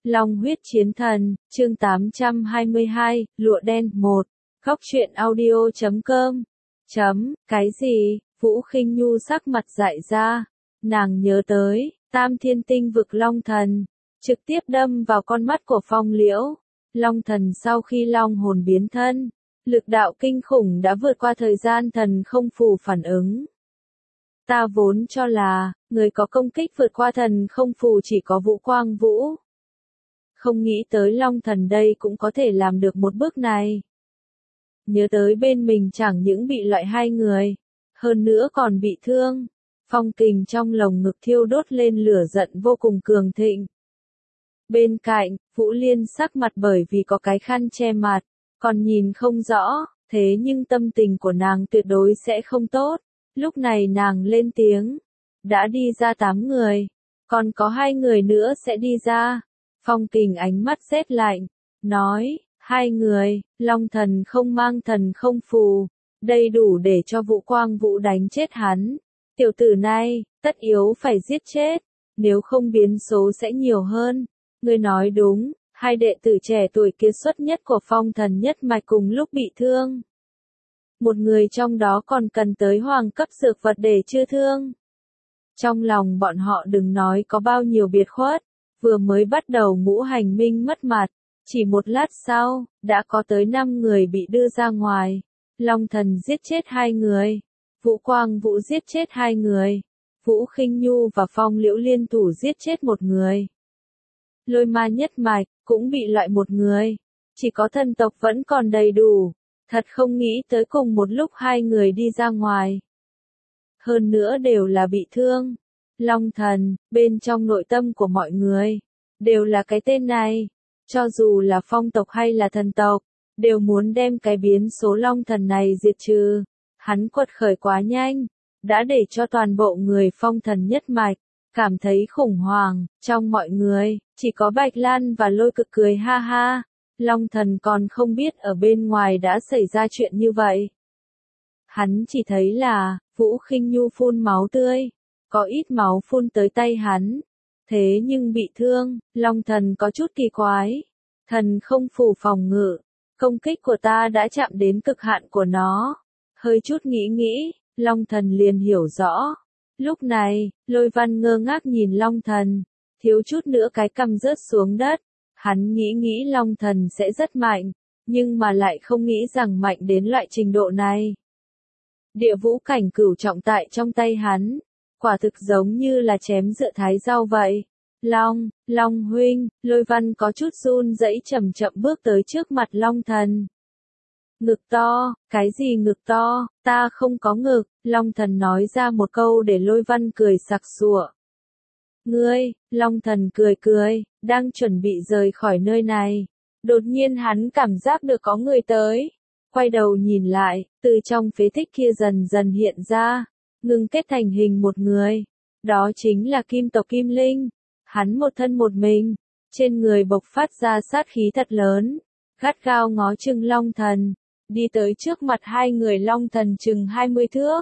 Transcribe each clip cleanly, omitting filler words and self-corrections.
Long huyết chiến thần, chương 822, lụa đen 1. Góc truyện audio.com. Cái gì? Vũ Khinh Nhu sắc mặt dại ra. Nàng nhớ tới, Tam Thiên Tinh vực Long Thần, trực tiếp đâm vào con mắt của Phong Liễu. Long Thần sau khi long hồn biến thân, lực đạo kinh khủng đã vượt qua thời gian thần không phù phản ứng. Ta vốn cho là, người có công kích vượt qua thần không phù chỉ có Vũ Quang Vũ. Không nghĩ tới Long Thần đây cũng có thể làm được một bước này. Nhớ tới bên mình chẳng những bị loại hai người, hơn nữa còn bị thương. Phong kình trong lồng ngực thiêu đốt lên lửa giận vô cùng cường thịnh. Bên cạnh, Vũ Liên sắc mặt bởi vì có cái khăn che mặt, còn nhìn không rõ, thế nhưng tâm tình của nàng tuyệt đối sẽ không tốt. Lúc này nàng lên tiếng, đã đi ra 8 người, còn có 2 người nữa sẽ đi ra. Phong kình ánh mắt rét lạnh, nói, 2 người, Long Thần không mang thần không phù, đây đủ để cho Vũ Quang Vũ đánh chết hắn. Tiểu tử này, tất yếu phải giết chết, nếu không biến số sẽ nhiều hơn. Ngươi nói đúng, 2 đệ tử trẻ tuổi kiệt xuất nhất của Phong Thần nhất mạch cùng lúc bị thương. Một người trong đó còn cần tới hoàng cấp dược vật để chữa thương. Trong lòng bọn họ đừng nói có bao nhiêu biệt khuất, vừa mới bắt đầu Ngũ Hành Minh mất mặt, chỉ một lát sau, đã có tới 5 người bị đưa ra ngoài. Long Thần giết chết 2 người, Vũ Quang Vũ giết chết 2 người, Vũ Khinh Nhu và Phong Liễu liên thủ giết chết 1 người. Lôi Ma nhất mạch cũng bị loại 1 người, chỉ có thần tộc vẫn còn đầy đủ. Thật không nghĩ tới cùng một lúc 2 người đi ra ngoài. Hơn nữa đều là bị thương. Long Thần, bên trong nội tâm của mọi người, đều là cái tên này. Cho dù là phong tộc hay là thần tộc, đều muốn đem cái biến số Long Thần này diệt trừ. Hắn quật khởi quá nhanh, đã để cho toàn bộ người Phong Thần nhất mạch cảm thấy khủng hoảng. Trong mọi người, chỉ có Bạch Lan và Lôi Cực cười ha ha. Long Thần còn không biết ở bên ngoài đã xảy ra chuyện như vậy. Hắn chỉ thấy là, Vũ Khinh Nhu phun máu tươi, có ít máu phun tới tay hắn. Thế nhưng bị thương, Long Thần có chút kỳ quái. Thần không phù phòng ngự, công kích của ta đã chạm đến cực hạn của nó. Hơi chút nghĩ, Long Thần liền hiểu rõ. Lúc này, Lôi Văn ngơ ngác nhìn Long Thần, thiếu chút nữa cái cằm rớt xuống đất. Hắn nghĩ Long Thần sẽ rất mạnh, nhưng mà lại không nghĩ rằng mạnh đến loại trình độ này. Địa vũ cảnh cửu trọng tại trong tay hắn, quả thực giống như là chém dựa thái rau vậy. Long huynh, Lôi Văn có chút run rẩy chậm chậm bước tới trước mặt Long Thần. Ngực to, cái gì ngực to, ta không có ngực, Long Thần nói ra một câu để Lôi Văn cười sặc sụa. Ngươi, Long Thần cười, đang chuẩn bị rời khỏi nơi này. Đột nhiên hắn cảm giác được có người tới. Quay đầu nhìn lại, từ trong phế tích kia dần dần hiện ra, ngưng kết thành hình một người. Đó chính là Kim tộc Kim Linh. Hắn một thân một mình, trên người bộc phát ra sát khí thật lớn, gắt gao ngó chừng Long Thần, đi tới trước mặt 2 người Long Thần chừng 20 thước.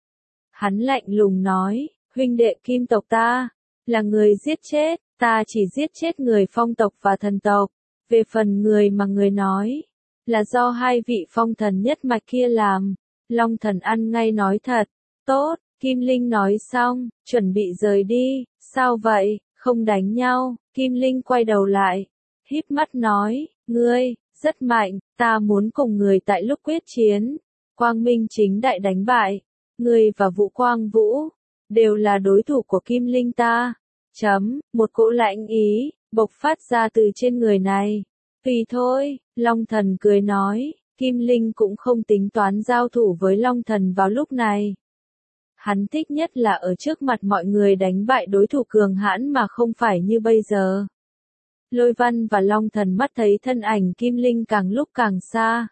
Hắn lạnh lùng nói, huynh đệ Kim tộc ta, là người giết chết, ta chỉ giết chết người Phong tộc và thần tộc. Về phần người mà người nói, là do 2 vị Phong Thần nhất mạch kia làm. Long Thần ăn ngay nói thật, tốt, Kim Linh nói xong, chuẩn bị rời đi. Sao vậy, không đánh nhau? Kim Linh quay đầu lại, híp mắt nói, ngươi, rất mạnh, ta muốn cùng người tại lúc quyết chiến, quang minh chính đại đánh bại, ngươi và Vũ Quang Vũ, đều là đối thủ của Kim Linh ta. Một cỗ lãnh ý, bộc phát ra từ trên người này. Tùy thôi, Long Thần cười nói, Kim Linh cũng không tính toán giao thủ với Long Thần vào lúc này. Hắn thích nhất là ở trước mặt mọi người đánh bại đối thủ cường hãn mà không phải như bây giờ. Lôi Văn và Long Thần mắt thấy thân ảnh Kim Linh càng lúc càng xa.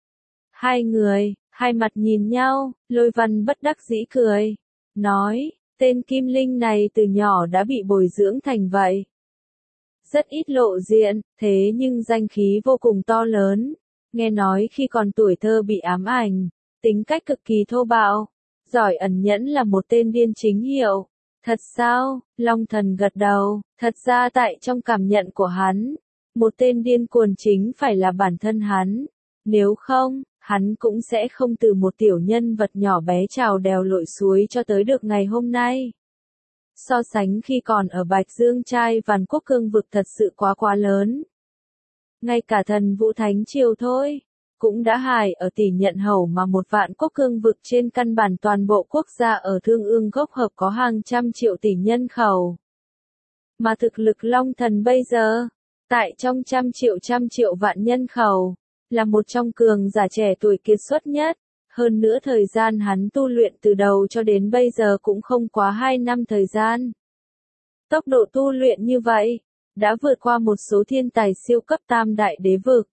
2 người, hai mặt nhìn nhau, Lôi Văn bất đắc dĩ cười, nói, tên Kim Linh này từ nhỏ đã bị bồi dưỡng thành vậy. Rất ít lộ diện, thế nhưng danh khí vô cùng to lớn. Nghe nói khi còn tuổi thơ bị ám ảnh, tính cách cực kỳ thô bạo, giỏi ẩn nhẫn là một tên điên chính hiệu. Thật sao? Long Thần gật đầu, thật ra tại trong cảm nhận của hắn, một tên điên cuồng chính phải là bản thân hắn. Nếu không, hắn cũng sẽ không từ một tiểu nhân vật nhỏ bé trèo đèo lội suối cho tới được ngày hôm nay. So sánh khi còn ở Bạch Dương Trai Vàn Quốc cương vực thật sự quá lớn. Ngay cả thần Vũ Thánh Triều thôi, cũng đã hài ở tỷ nhận hầu mà một vạn quốc cương vực trên căn bản toàn bộ quốc gia ở Thương Ương Gốc Hợp có hàng trăm triệu tỷ nhân khẩu. Mà thực lực Long Thần bây giờ, tại trong trăm triệu vạn nhân khẩu, là một trong cường giả trẻ tuổi kiệt xuất nhất. Hơn nữa thời gian hắn tu luyện từ đầu cho đến bây giờ cũng không quá 2 năm thời gian. Tốc độ tu luyện như vậy, đã vượt qua một số thiên tài siêu cấp tam đại đế vực.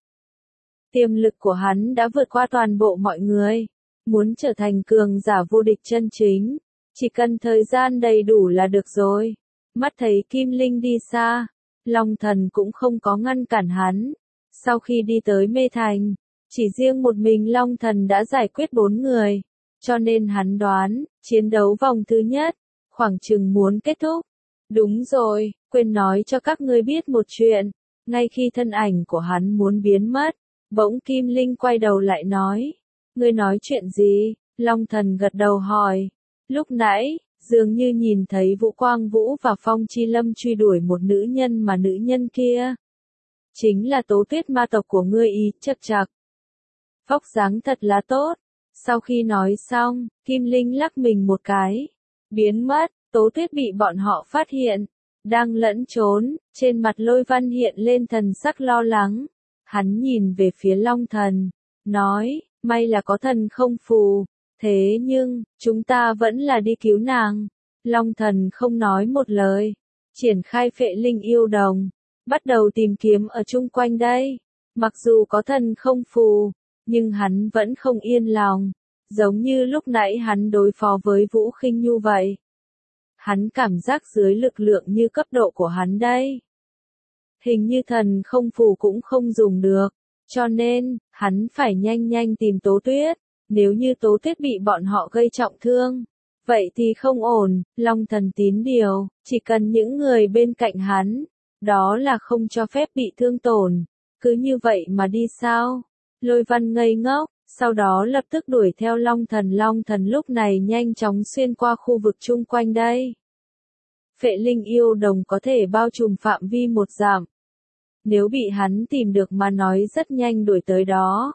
Tiềm lực của hắn đã vượt qua toàn bộ mọi người. Muốn trở thành cường giả vô địch chân chính, chỉ cần thời gian đầy đủ là được rồi. Mắt thấy Kim Linh đi xa, Long Thần cũng không có ngăn cản hắn. Sau khi đi tới Mê Thành, chỉ riêng một mình Long Thần đã giải quyết 4 người. Cho nên hắn đoán, chiến đấu vòng thứ nhất, khoảng chừng muốn kết thúc. Đúng rồi, quên nói cho các ngươi biết một chuyện. Ngay khi thân ảnh của hắn muốn biến mất, bỗng Kim Linh quay đầu lại nói. Ngươi nói chuyện gì? Long Thần gật đầu hỏi. Lúc nãy, dường như nhìn thấy Vũ Quang Vũ và Phong Chi Lâm truy đuổi một nữ nhân mà nữ nhân kia chính là Tố Tuyết ma tộc của ngươi ý, chậc chậc. Vóc dáng thật là tốt. Sau khi nói xong, Kim Linh lắc mình một cái, biến mất. Tố Tuyết bị bọn họ phát hiện, đang lẫn trốn, trên mặt Lôi Văn hiện lên thần sắc lo lắng. Hắn nhìn về phía Long Thần, nói, may là có thần không phù, thế nhưng, chúng ta vẫn là đi cứu nàng. Long Thần không nói một lời, triển khai phệ linh yêu đồng, bắt đầu tìm kiếm ở chung quanh đây. Mặc dù có thần không phù, nhưng hắn vẫn không yên lòng, giống như lúc nãy hắn đối phó với Vũ Khinh Nhu vậy. Hắn cảm giác dưới lực lượng như cấp độ của hắn đây, hình như thần không phù cũng không dùng được, cho nên, hắn phải nhanh tìm Tố Tuyết. Nếu như Tố Tuyết bị bọn họ gây trọng thương, vậy thì không ổn. Long Thần tín điều, chỉ cần những người bên cạnh hắn, đó là không cho phép bị thương tổn. Cứ như vậy mà đi sao? Lôi Văn ngây ngốc, sau đó lập tức đuổi theo Long Thần. Long Thần lúc này nhanh chóng xuyên qua khu vực chung quanh đây. Phệ linh yêu đồng có thể bao trùm phạm vi 1 dặm. Nếu bị hắn tìm được mà nói rất nhanh đuổi tới đó.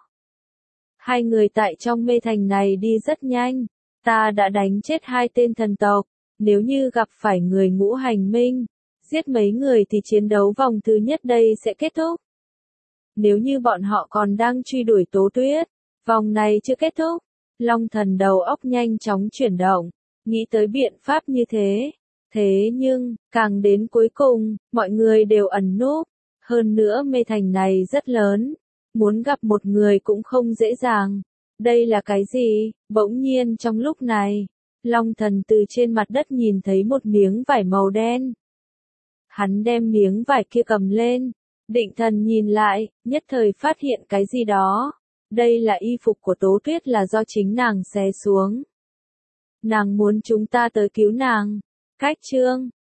Hai người tại trong Mê Thành này đi rất nhanh. Ta đã đánh chết 2 tên thần tộc. Nếu như gặp phải người Ngũ Hành Minh, giết mấy người thì chiến đấu vòng thứ nhất đây sẽ kết thúc. Nếu như bọn họ còn đang truy đuổi Tố Tuyết, vòng này chưa kết thúc. Long Thần đầu óc nhanh chóng chuyển động, nghĩ tới biện pháp như thế. Thế nhưng, càng đến cuối cùng, mọi người đều ẩn núp. Hơn nữa Mê Thành này rất lớn, muốn gặp một người cũng không dễ dàng. Đây là cái gì? Bỗng nhiên trong lúc này, Long Thần từ trên mặt đất nhìn thấy một miếng vải màu đen. Hắn đem miếng vải kia cầm lên, định thần nhìn lại, nhất thời phát hiện cái gì đó. Đây là y phục của Tố Tuyết, là do chính nàng xé xuống. Nàng muốn chúng ta tới cứu nàng. Cách chương